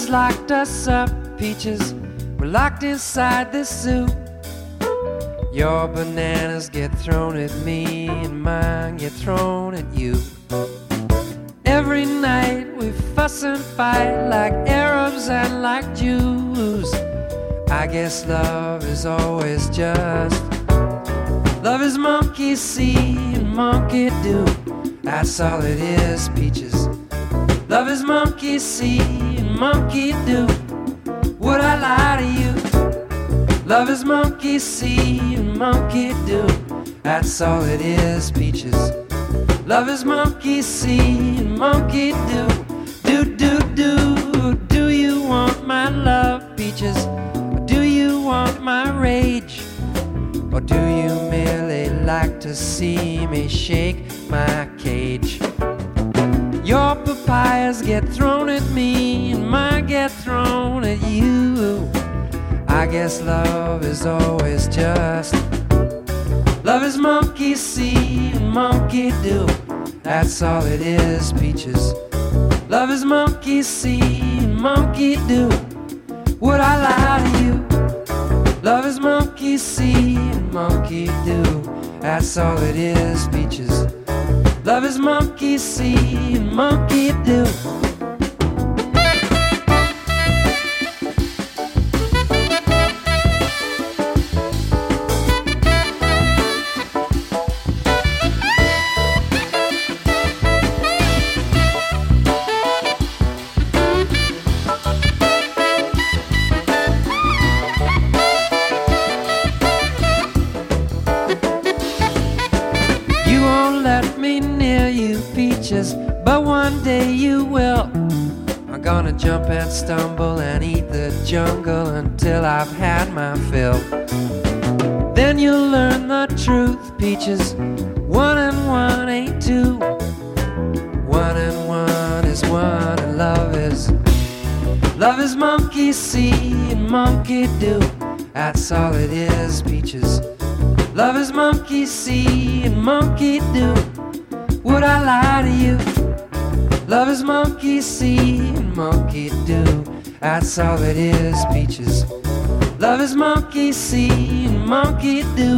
locked us up, Peaches. We're locked inside this zoo. Your bananas get thrown at me, and mine get thrown at you. Every night we fuss and fight like Arabs and like Jews. I guess love is always just. Love is monkey see and monkey do. That's all it is, Peaches. Love is monkey see and monkey do. Would I lie to you? Love is monkey see and monkey do. That's all it is, Peaches. Love is monkey see and monkey do. Do, do, do. Do you want my love, Peaches? Or do you want my rage? Or do you merely like to see me shake my cage? Your papayas get thrown at me, and mine get thrown at you. I guess love is always just. Love is monkey see and monkey do. That's all it is, Peaches. Love is monkey see and monkey do. Would I lie to you? Love is monkey see and monkey do. That's all it is, Peaches. Love is monkey see and monkey do. But one day you will. I'm gonna jump and stumble and eat the jungle until I've had my fill. Then you'll learn the truth, Peaches. 1 and 1 ain't 2. 1 and 1 is 1, and love is monkey see and monkey do. That's all it is, Peaches. Love is monkey see and monkey do. Would I lie to you? Love is monkey see and monkey do. That's all it is, Peaches. Love is monkey see and monkey do.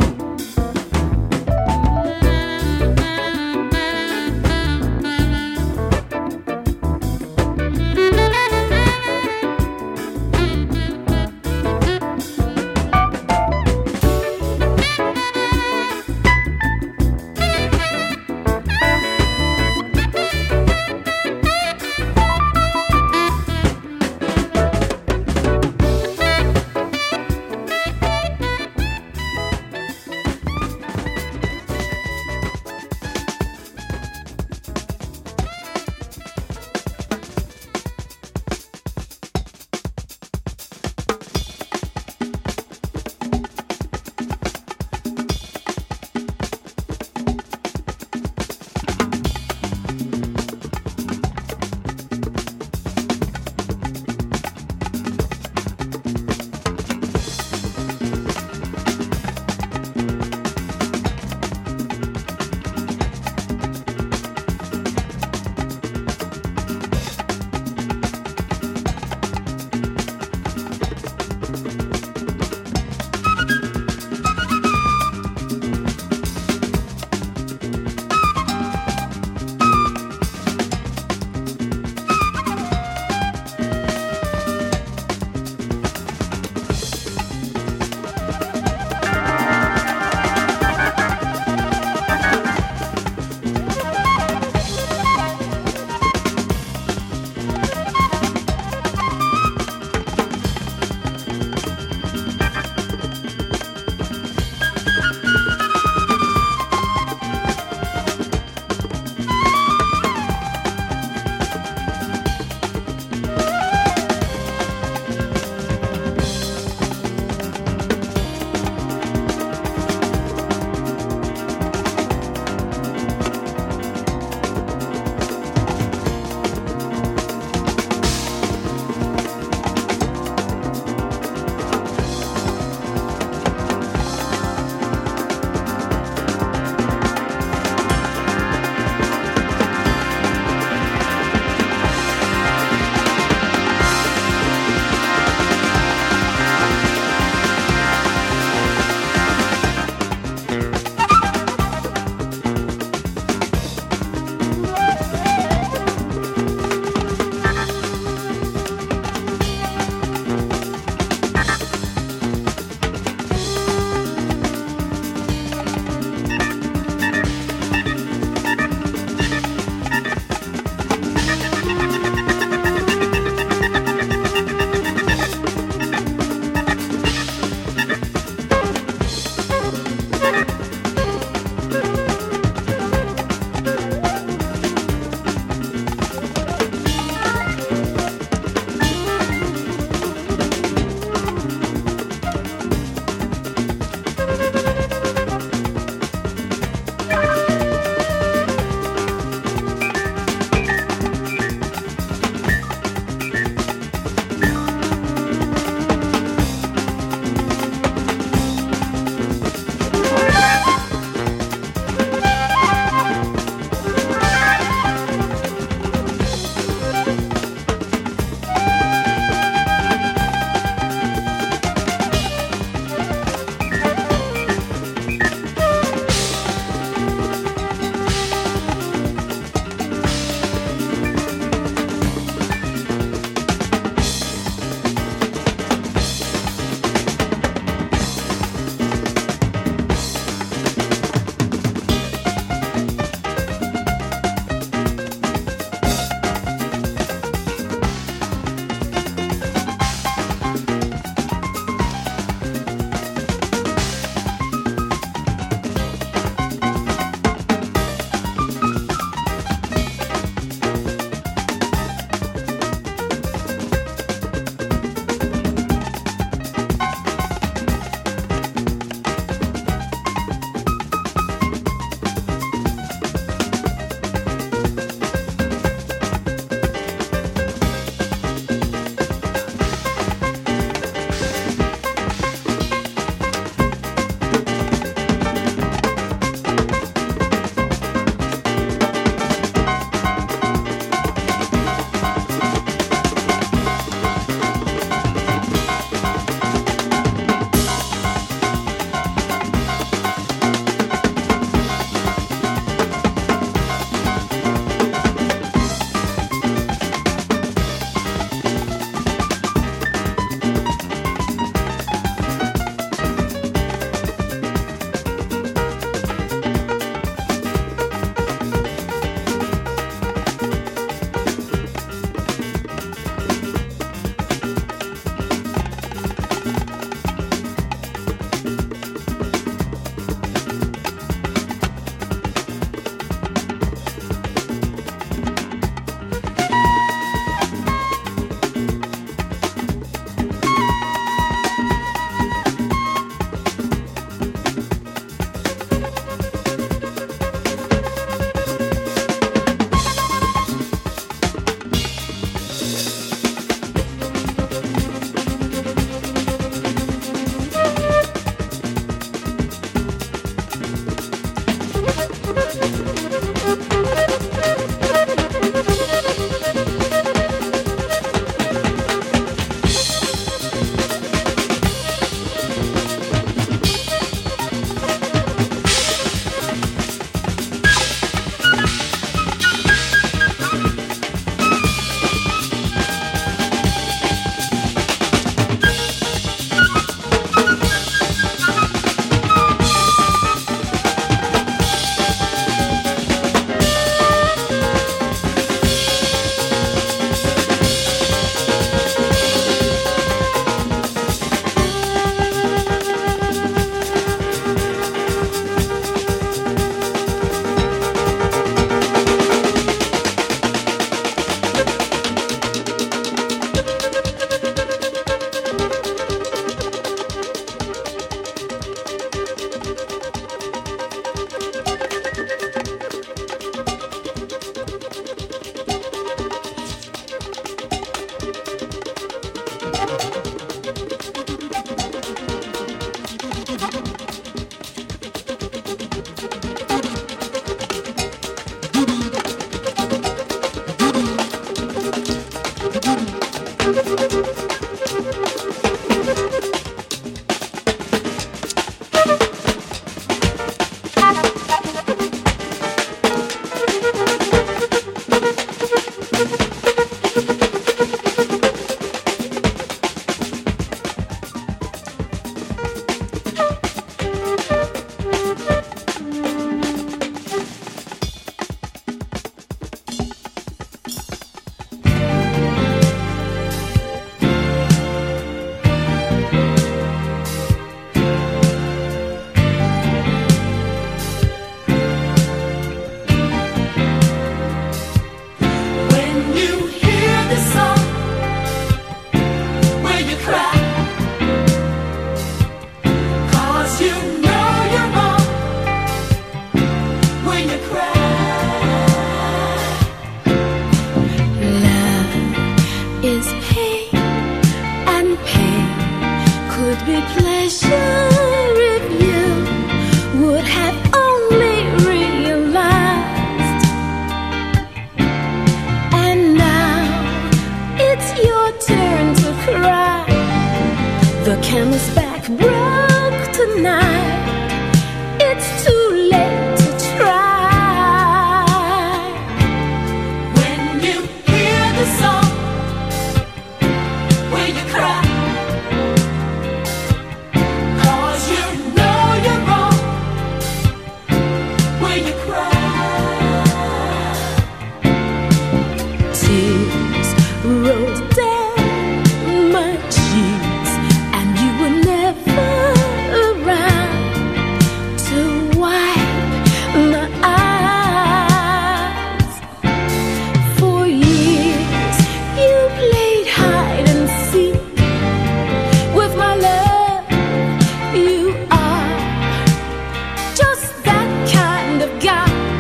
Just that kind of guy.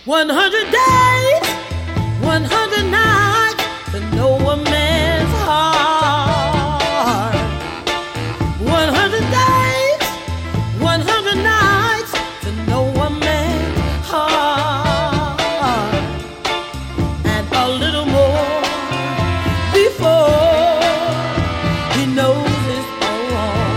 100 days, 100 nights to know a man's heart. 100 days, 100 nights to know a man's heart. And a little more before he knows it's all.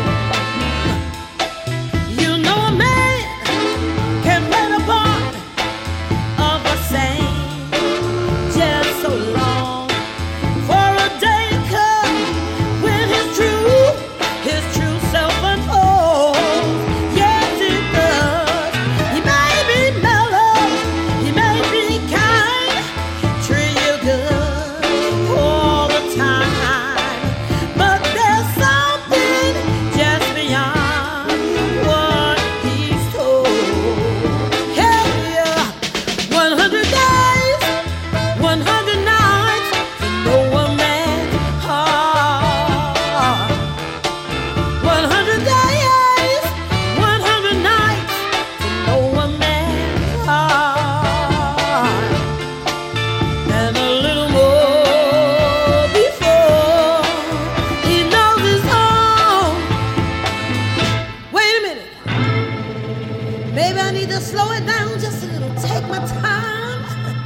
You know a man can play the part of a saint just so long. For a day comes when his true self unfolds. Yes, it does. He may be mellow, he may be kind, treat you good all the time. But there's something just beyond what he's told. Hell yeah, 100 days, 100 nights to know a man's heart. 100 days, 100 nights to know a man's heart. And a little more before he knows his own. Wait a minute. Maybe I need to slow it down just a little. Take my time.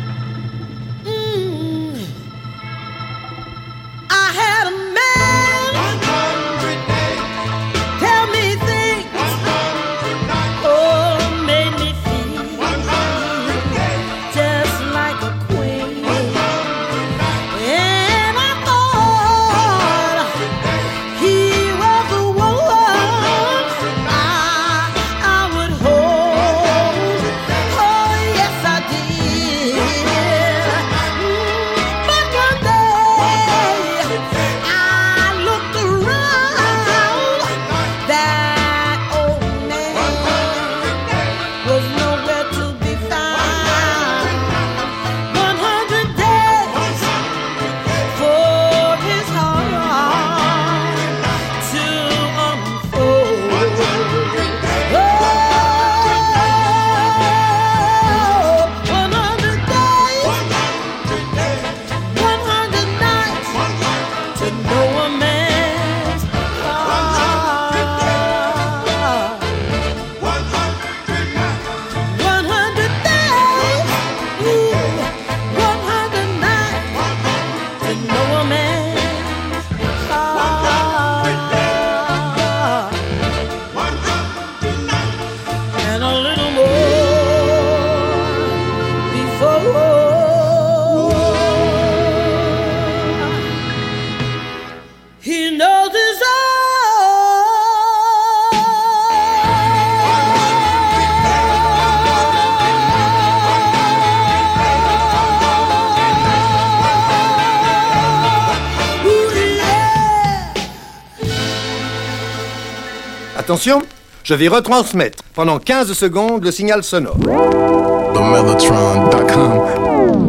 I had a man tell me things, oh, made me feel just like a queen. And I thought he was the one I would hold. Oh, yes, I did. But one day I looked around. That old man was nowhere to be found. 100 days for his heart to unfold. Oh, 100 days, 100 nights to know a man's heart. 100 days, ooh, 100 nights to know a man's heart. And a little more before he knows his own. Ooh, yeah. Attention, je vais retransmettre pendant 15 secondes le signal sonore. TheMellotron.com.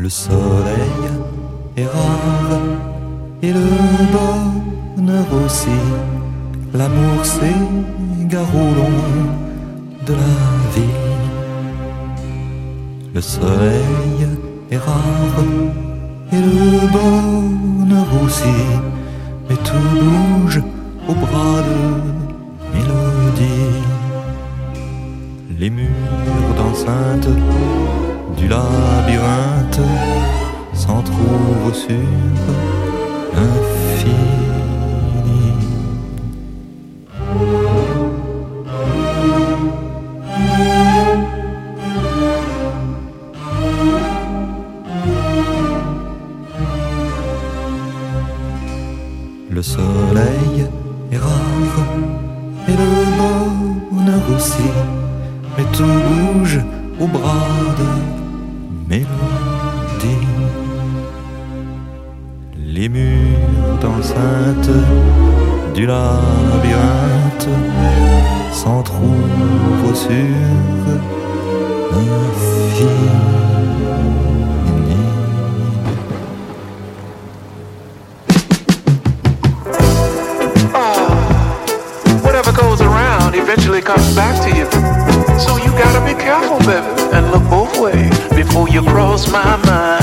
Le soleil est rare et le bonheur aussi. L'amour s'égare au long de la vie. Le soleil est rare et le bonheur aussi. Mais tout bouge au bras de mélodie. Les murs d'enceinte du labyrinthe s'entrouvent sur l'infini. Le soleil est rare et le bonheur aussi, mais tout bouge au bras de mélodie. Les murs d'enceinte du labyrinthe s'entrouvent sur l'infini. Whatever goes around eventually comes back to you. So you gotta be careful, baby, and look both ways before you cross my mind.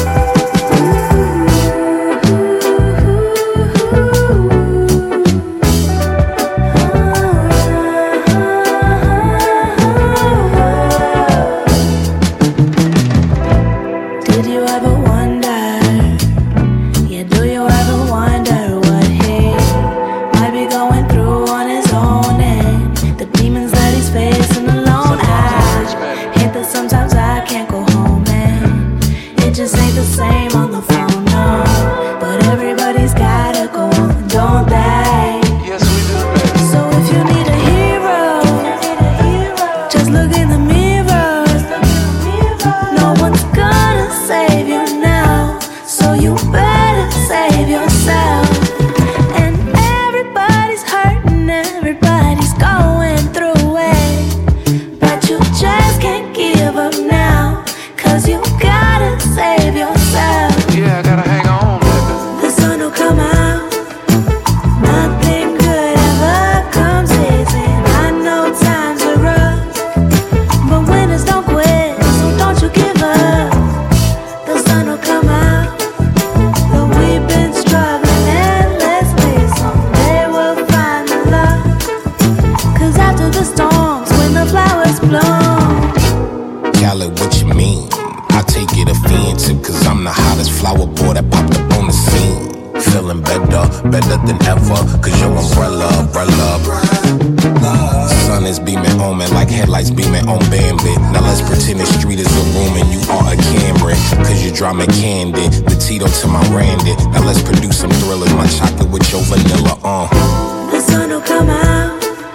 Drama candy, the Tito to my Randy. Now let's produce some thrillers. My chocolate with your vanilla on. The sun will come out.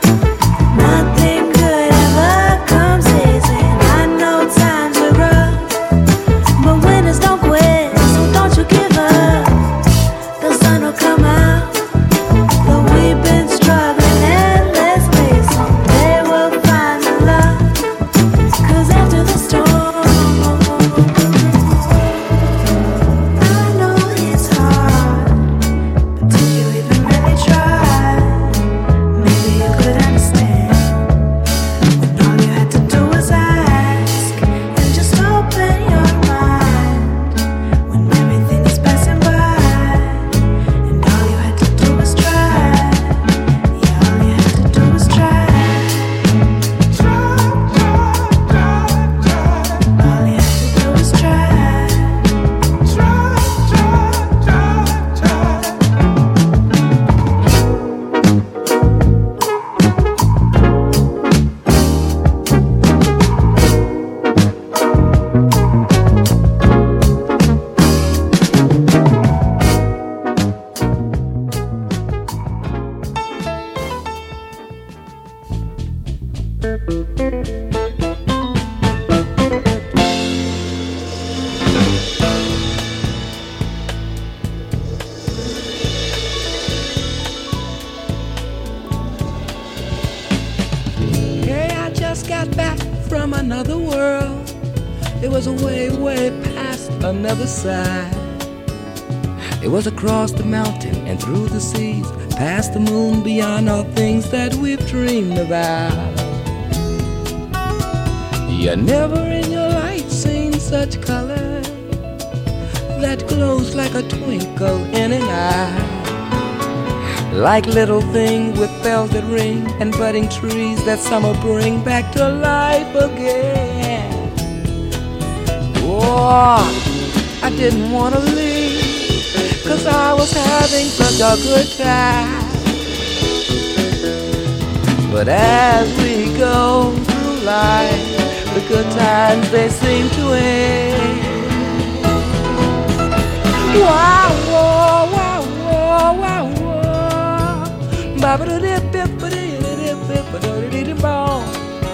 Nothing good ever comes easy. I know times are rough, but winners don't quit, so don't you give up. The sun will come out. Though we've been struggling endlessly, someday we'll find the love. 'Cause after the storm, got back from another world. It was way, way past another side. It was across the mountain and through the seas, past the moon, beyond all things that we've dreamed about. You never in your life seen such color that glows like a twinkle in an eye. Like little things with bells that ring and budding trees that summer bring back to life again. Oh, I didn't want to leave, 'cause I was having such a good time. But as we go through life, the good times they seem to end. Wow, wow, wow, wow, wow, wow. Ba-ba-da-dip-dip-ba-dip-dip-ba-da-dip-dip-ba-da-dip-dip-ba.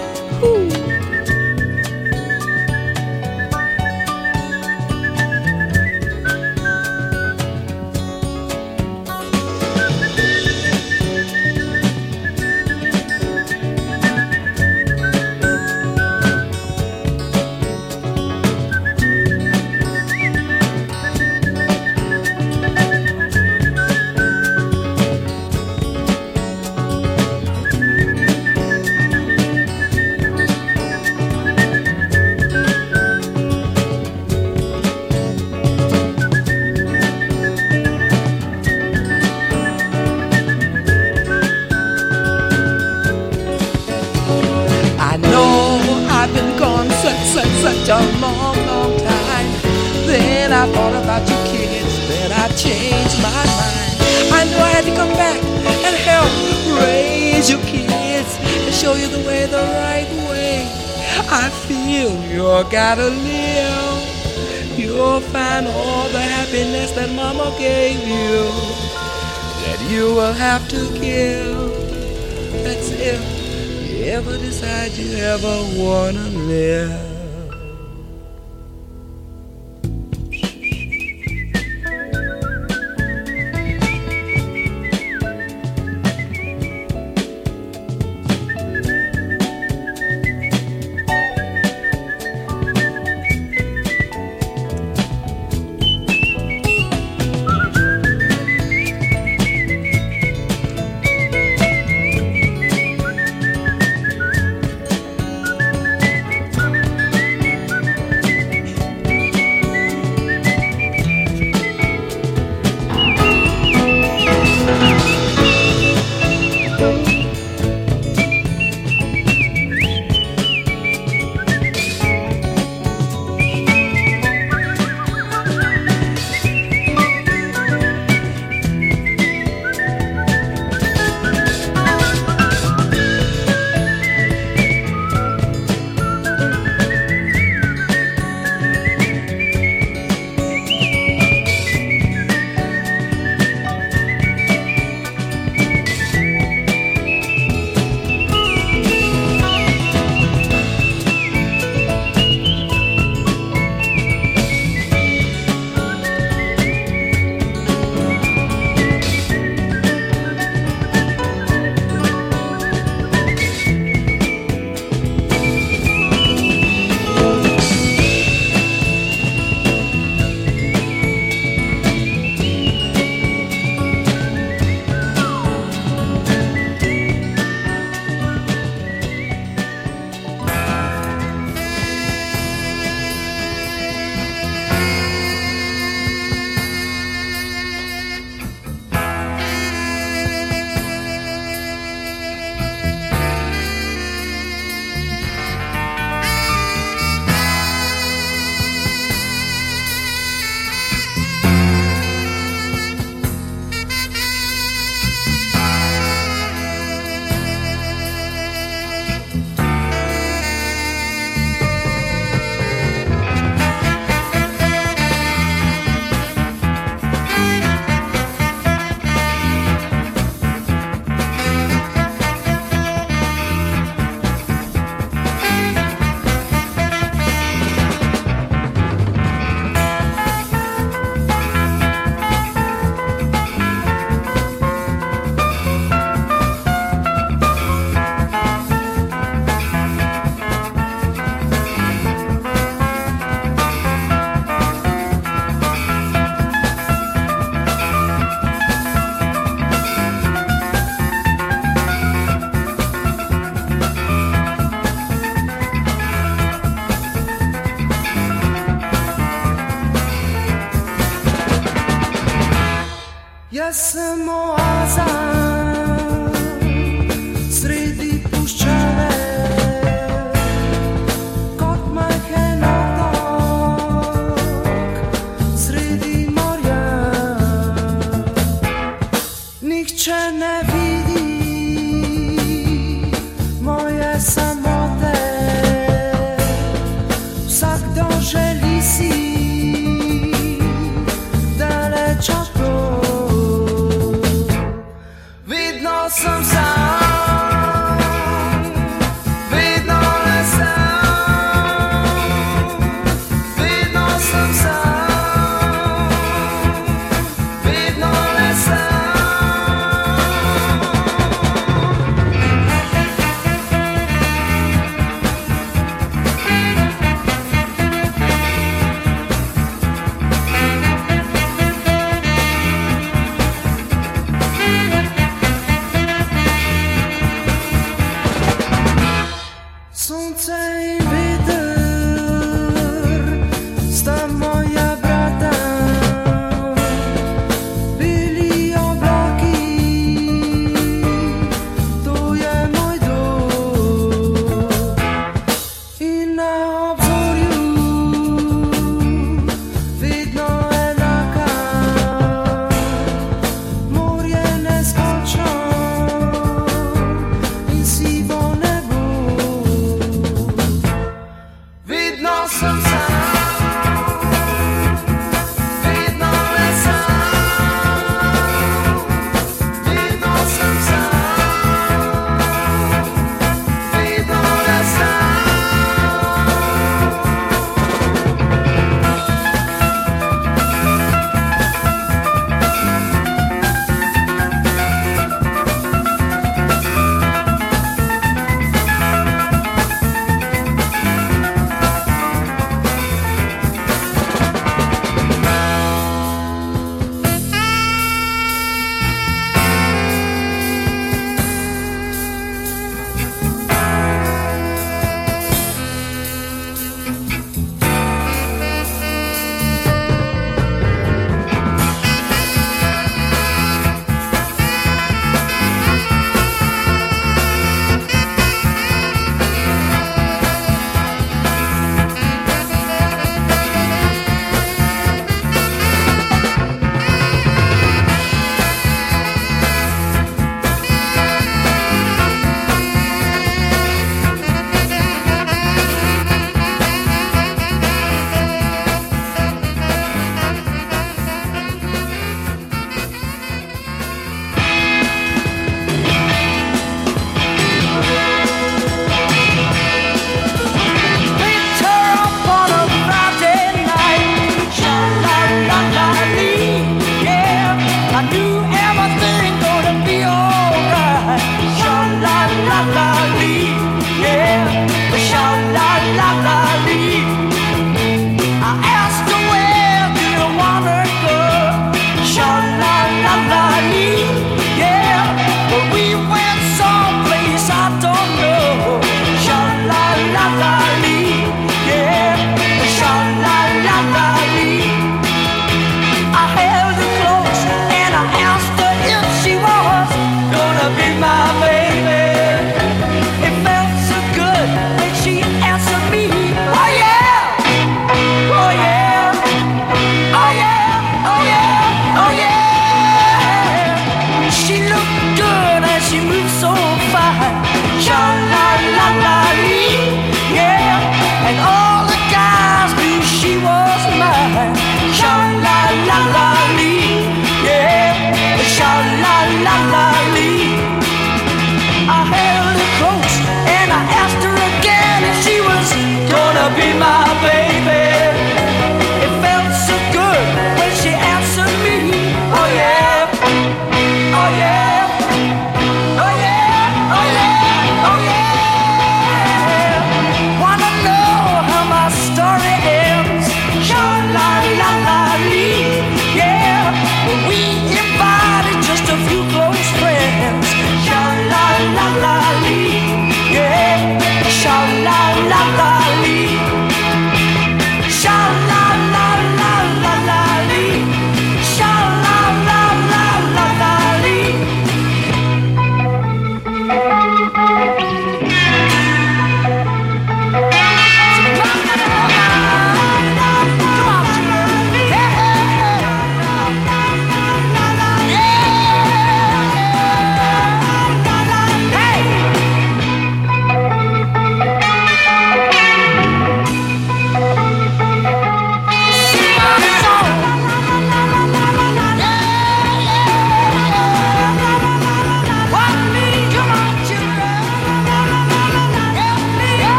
Such a long, long time. Then I thought about you kids, then I changed my mind. I knew I had to come back and help raise you kids and show you the way, the right way. I feel you're gotta live. You'll find all the happiness that Mama gave you, that you will have to give. That's if you ever decide you ever wanna live.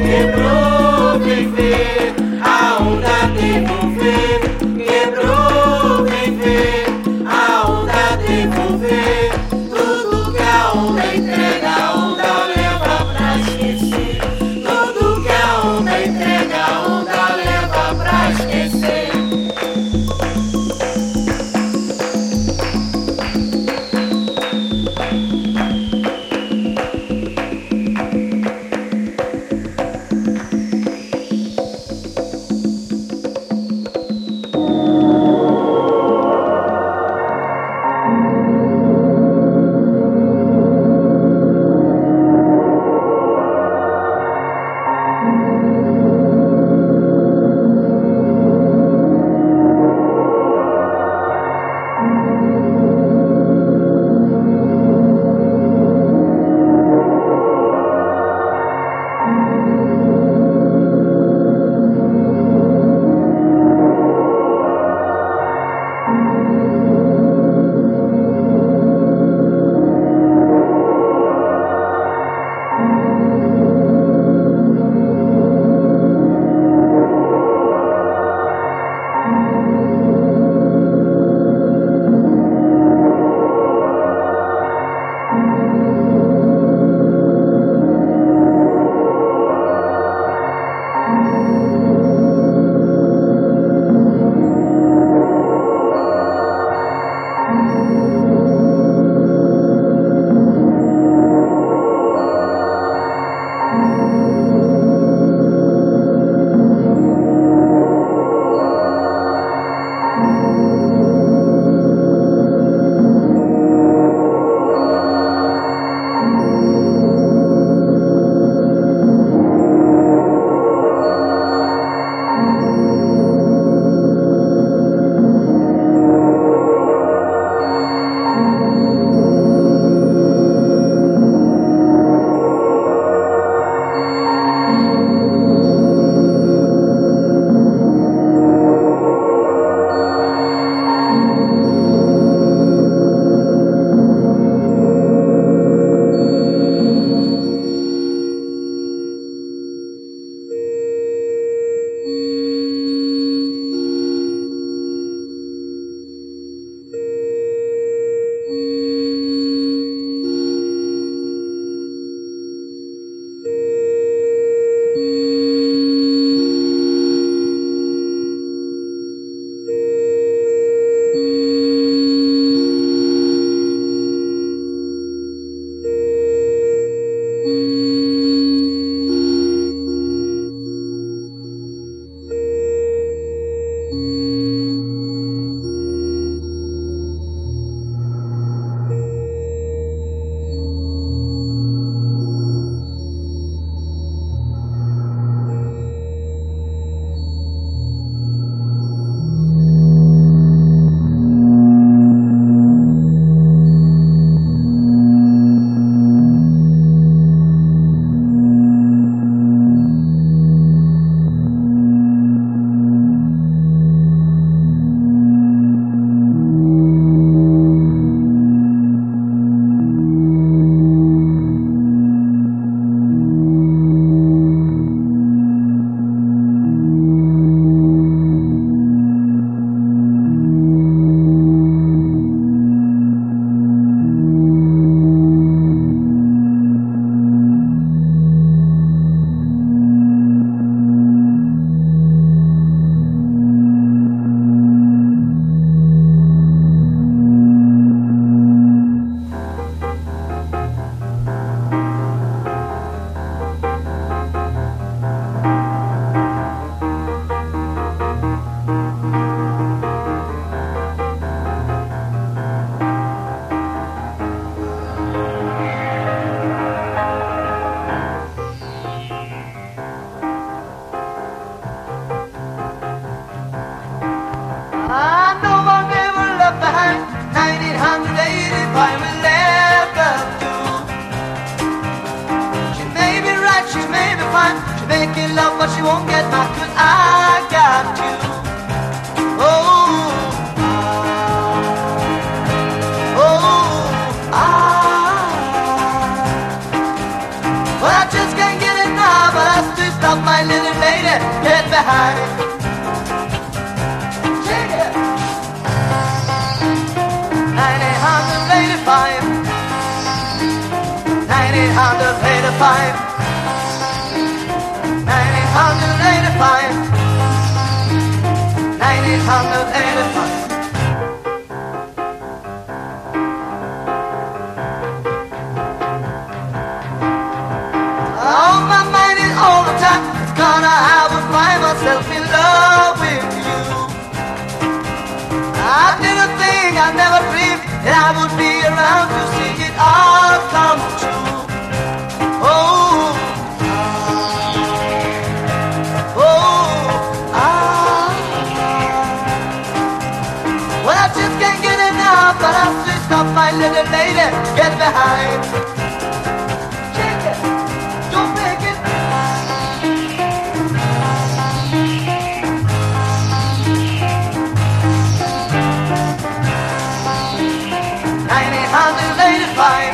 Quebrou, vem ver, a onda devolver. Quebrou, vem ver, a onda devolver. Tudo que a onda entrega, a onda leva pra esquecer. Tudo que a onda entrega, a onda leva pra esquecer. Well, I just can't get enough, but I still stop my little lady, get behind. Check it. 1985. 1985. 1985. 1985. Oh, my mind is all the time gonna have to find myself in love with you. I didn't think, I never dreamed that I would be around to see it all come true. Oh, well, I just can't get enough, but I switched up my little lady, get behind. Shake it, don't break it. $1985.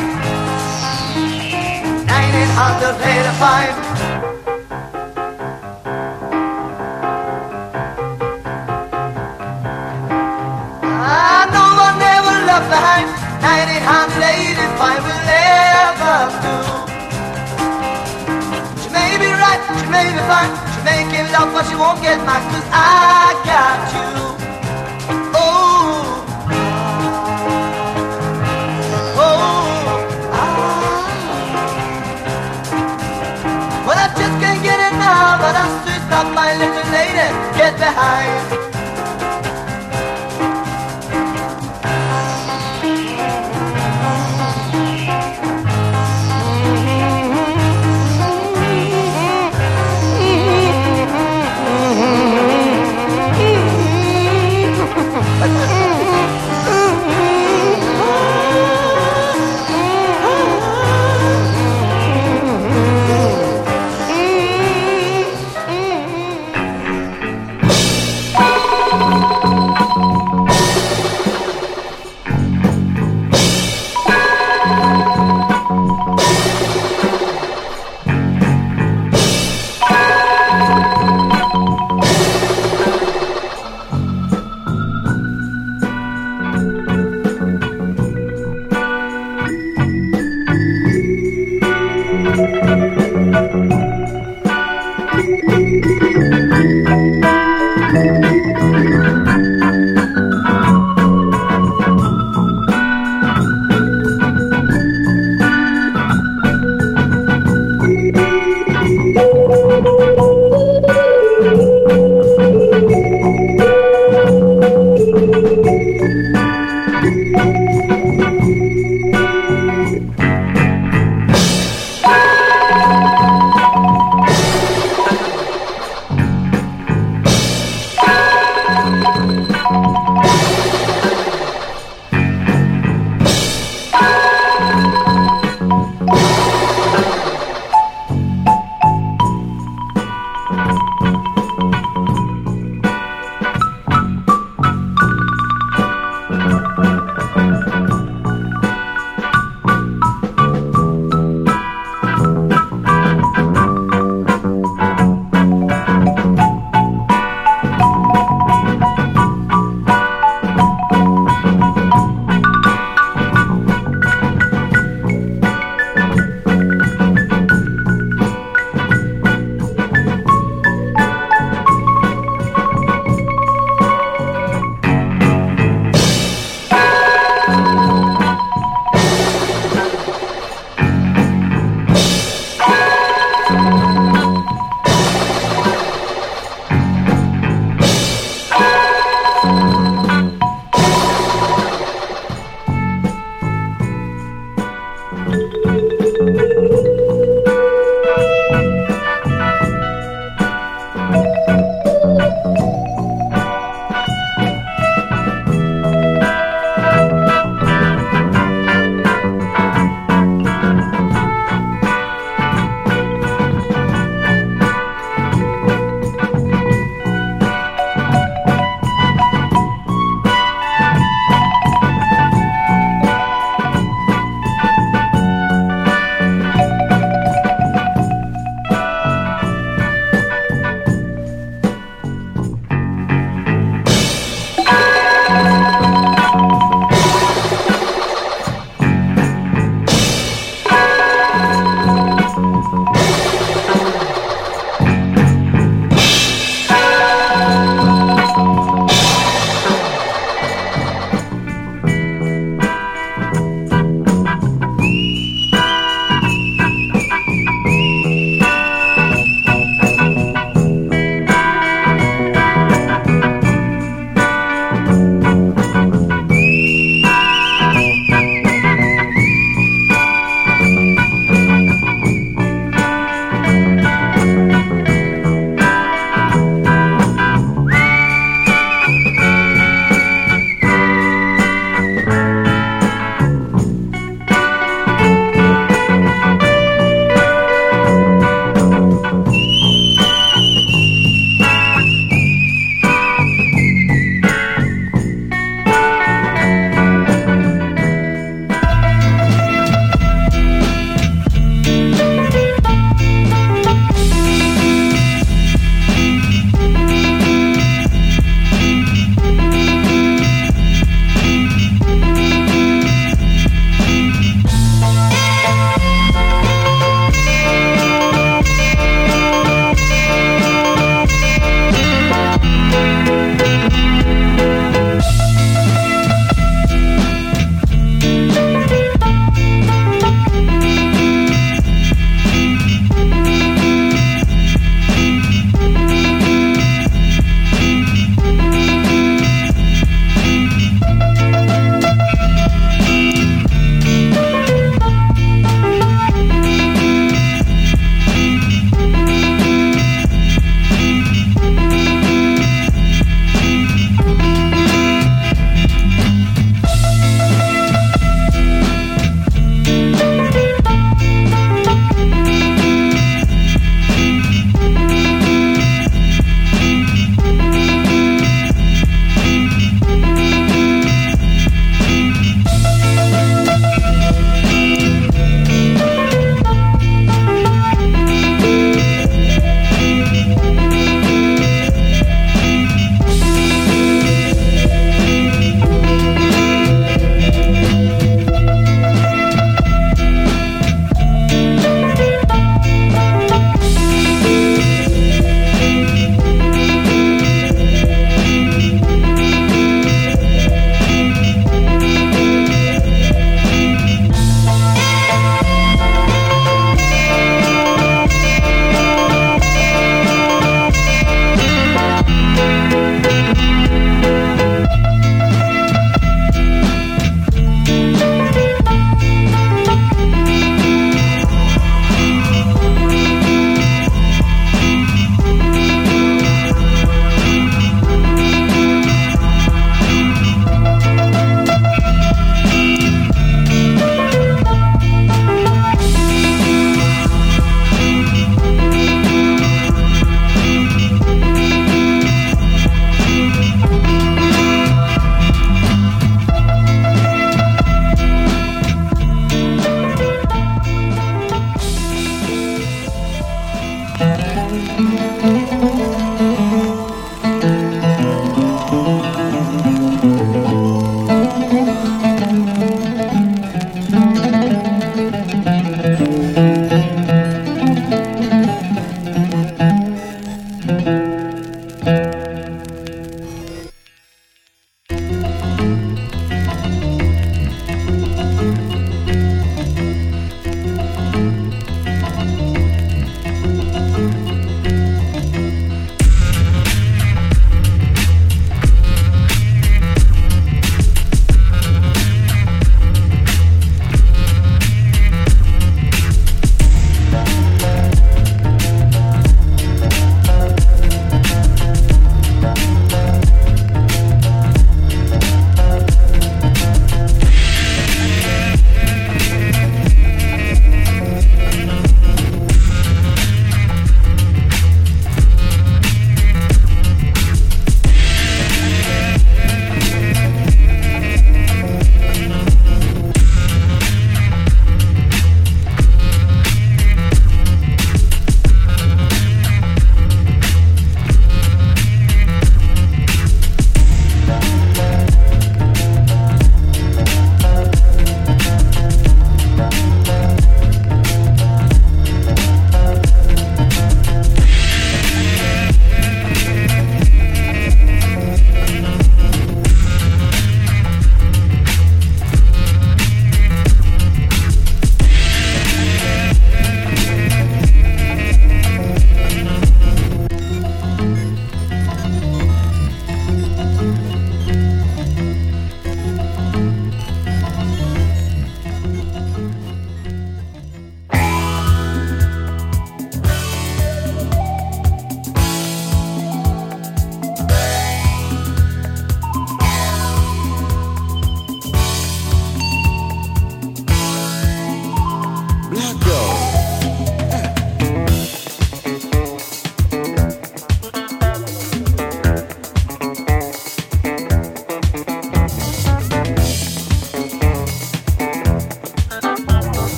I know I never left behind. 1985 will ever do. She may be right, she may be fine, she may give love, but she won't get mine, 'cause I got you. Well, I just can't get it now, but I'm switched up my little lady, get behind.